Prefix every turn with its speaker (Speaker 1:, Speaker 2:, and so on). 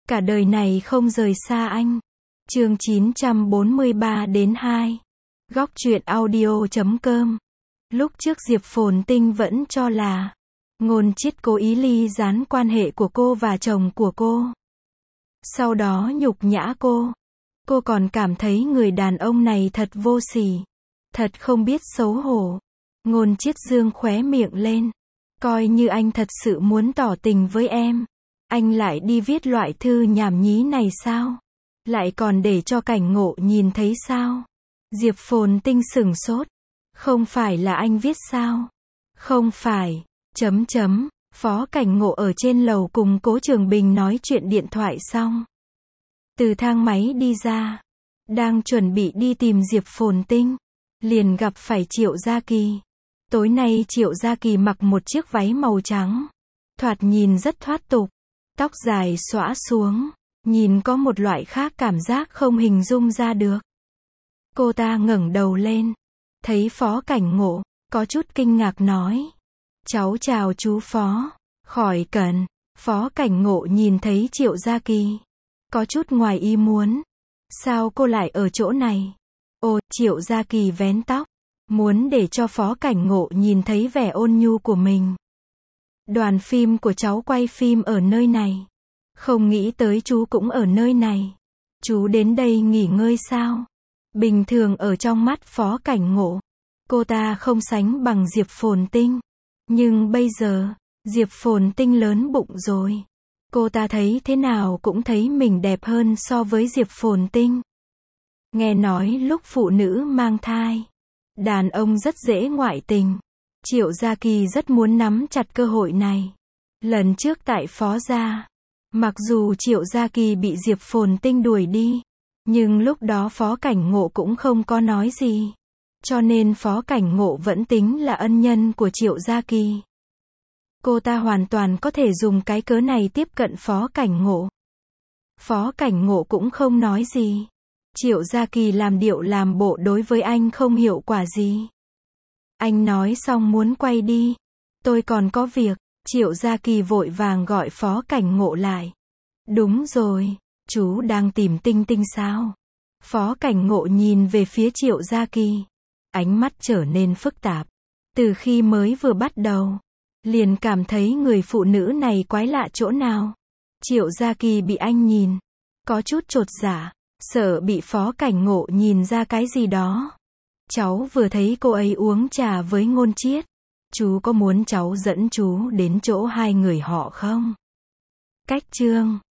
Speaker 1: Cả đời này không rời xa anh. Chương 943-2. Góc truyện audio.com. Lúc trước Diệp Phồn Tinh vẫn cho là Ngôn Chiết cố ý ly gián quan hệ của cô và chồng của cô. Sau đó nhục nhã cô. Cô còn cảm thấy người đàn ông này thật vô sỉ, thật không biết xấu hổ. Ngôn Chiết dương khóe miệng lên. Coi như anh thật sự muốn tỏ tình với em, anh lại đi viết loại thư nhảm nhí này sao? Lại còn để cho Cảnh Ngộ nhìn thấy sao? Diệp Phồn Tinh sửng sốt. Không phải là anh viết sao? Không phải. Phó Cảnh Ngộ ở trên lầu cùng Cố Trường Bình nói chuyện điện thoại xong, từ thang máy đi ra, đang chuẩn bị đi tìm Diệp Phồn Tinh, liền gặp phải Triệu Gia Kỳ. Tối nay Triệu Gia Kỳ mặc một chiếc váy màu trắng, thoạt nhìn rất thoát tục, tóc dài xõa xuống, nhìn có một loại khác cảm giác không hình dung ra được. Cô ta ngẩng đầu lên, thấy Phó Cảnh Ngộ, có chút kinh ngạc nói: "Cháu chào chú Phó." "Khỏi cần." Phó Cảnh Ngộ nhìn thấy Triệu Gia Kỳ, có chút ngoài ý muốn. "Sao cô lại ở chỗ này?" "Ồ." Triệu Gia Kỳ vén tóc, muốn để cho Phó Cảnh Ngộ nhìn thấy vẻ ôn nhu của mình. "Đoàn phim của cháu quay phim ở nơi này. Không nghĩ tới chú cũng ở nơi này. Chú đến đây nghỉ ngơi sao?" Bình thường ở trong mắt Phó Cảnh Ngộ, cô ta không sánh bằng Diệp Phồn Tinh. Nhưng bây giờ, Diệp Phồn Tinh lớn bụng rồi. Cô ta thấy thế nào cũng thấy mình đẹp hơn so với Diệp Phồn Tinh. Nghe nói lúc phụ nữ mang thai, đàn ông rất dễ ngoại tình. Triệu Gia Kỳ rất muốn nắm chặt cơ hội này. Lần trước tại Phó gia, mặc dù Triệu Gia Kỳ bị Diệp Phồn Tinh đuổi đi, nhưng lúc đó Phó Cảnh Ngộ cũng không có nói gì. Cho nên Phó Cảnh Ngộ vẫn tính là ân nhân của Triệu Gia Kỳ. Cô ta hoàn toàn có thể dùng cái cớ này tiếp cận Phó Cảnh Ngộ. Phó Cảnh Ngộ cũng không nói gì. Triệu Gia Kỳ làm điệu làm bộ đối với anh không hiệu quả gì. Anh nói xong muốn quay đi. "Tôi còn có việc." Triệu Gia Kỳ vội vàng gọi Phó Cảnh Ngộ lại. "Đúng rồi, chú đang tìm Tinh Tinh sao?" Phó Cảnh Ngộ nhìn về phía Triệu Gia Kỳ, ánh mắt trở nên phức tạp. Từ khi mới vừa bắt đầu, liền cảm thấy người phụ nữ này quái lạ chỗ nào. Triệu Gia Kỳ bị anh nhìn, có chút chột dạ, sợ bị Phó Cảnh Ngộ nhìn ra cái gì đó. "Cháu vừa thấy cô ấy uống trà với Ngôn Chiết. Chú có muốn cháu dẫn chú đến chỗ hai người họ không?" Cách chương